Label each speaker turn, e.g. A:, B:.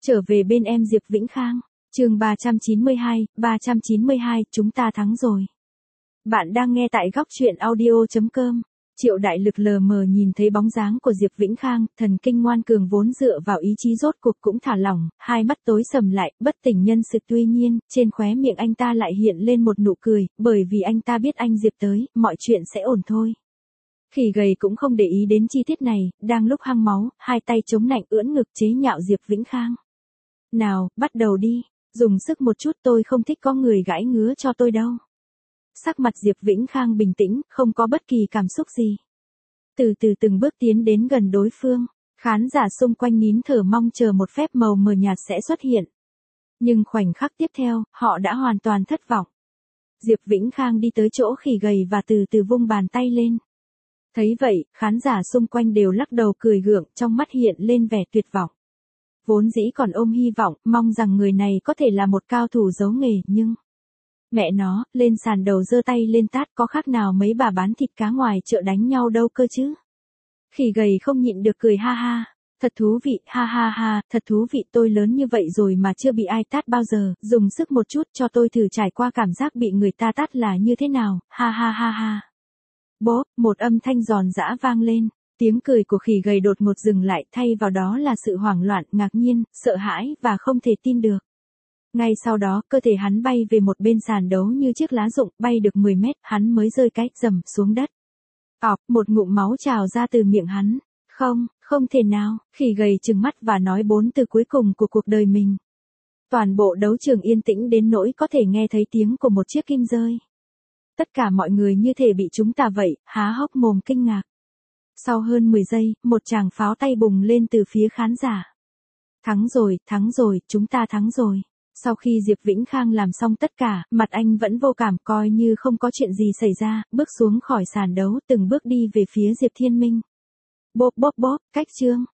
A: Trở về bên em Diệp Vĩnh Khang, chương 392, chúng ta thắng rồi. Bạn đang nghe tại góc truyện audio.com. Triệu Đại Lực lờ mờ nhìn thấy bóng dáng của Diệp Vĩnh Khang, thần kinh ngoan cường vốn dựa vào ý chí rốt cuộc cũng thả lỏng, hai mắt tối sầm lại, bất tỉnh nhân sự. Tuy nhiên, trên khóe miệng anh ta lại hiện lên một nụ cười, bởi vì anh ta biết anh Diệp tới, mọi chuyện sẽ ổn thôi. Khỉ gầy cũng không để ý đến chi tiết này, đang lúc hăng máu, hai tay chống nạnh ưỡn ngực chế nhạo Diệp Vĩnh Khang. Nào, bắt đầu đi, dùng sức một chút, tôi không thích có người gãi ngứa cho tôi đâu. Sắc mặt Diệp Vĩnh Khang bình tĩnh, không có bất kỳ cảm xúc gì. Từ từ từng bước tiến đến gần đối phương, khán giả xung quanh nín thở mong chờ một phép màu mờ nhạt sẽ xuất hiện. Nhưng khoảnh khắc tiếp theo, họ đã hoàn toàn thất vọng. Diệp Vĩnh Khang đi tới chỗ khỉ gầy và từ từ vung bàn tay lên. Thấy vậy, khán giả xung quanh đều lắc đầu cười gượng, trong mắt hiện lên vẻ tuyệt vọng. Vốn dĩ còn ôm hy vọng, mong rằng người này có thể là một cao thủ giấu nghề, nhưng... Mẹ nó, lên sàn đầu giơ tay lên tát có khác nào mấy bà bán thịt cá ngoài chợ đánh nhau đâu cơ chứ. Khỉ gầy không nhịn được cười ha ha. Thật thú vị, ha ha ha, thật thú vị, tôi lớn như vậy rồi mà chưa bị ai tát bao giờ, dùng sức một chút cho tôi thử trải qua cảm giác bị người ta tát là như thế nào, ha ha ha ha. Bốp, một âm thanh giòn giã vang lên, tiếng cười của khỉ gầy đột ngột dừng lại, thay vào đó là sự hoảng loạn, ngạc nhiên, sợ hãi và không thể tin được. Ngay sau đó, cơ thể hắn bay về một bên sàn đấu như chiếc lá rụng, bay được 10 mét, hắn mới rơi cái rầm xuống đất. Ọc, một ngụm máu trào ra từ miệng hắn. Không thể nào, khỉ gầy trừng mắt và nói 4 từ cuối cùng của cuộc đời mình. Toàn bộ đấu trường yên tĩnh đến nỗi có thể nghe thấy tiếng của một chiếc kim rơi. Tất cả mọi người như thể bị chúng ta vậy, há hốc mồm kinh ngạc. Sau hơn 10 giây, một tràng pháo tay bùng lên từ phía khán giả. Thắng rồi, chúng ta thắng rồi. Sau khi Diệp Vĩnh Khang làm xong tất cả, mặt anh vẫn vô cảm, coi như không có chuyện gì xảy ra, bước xuống khỏi sàn đấu, từng bước đi về phía Diệp Thiên Minh. Bốp bốp bốp, cách chương.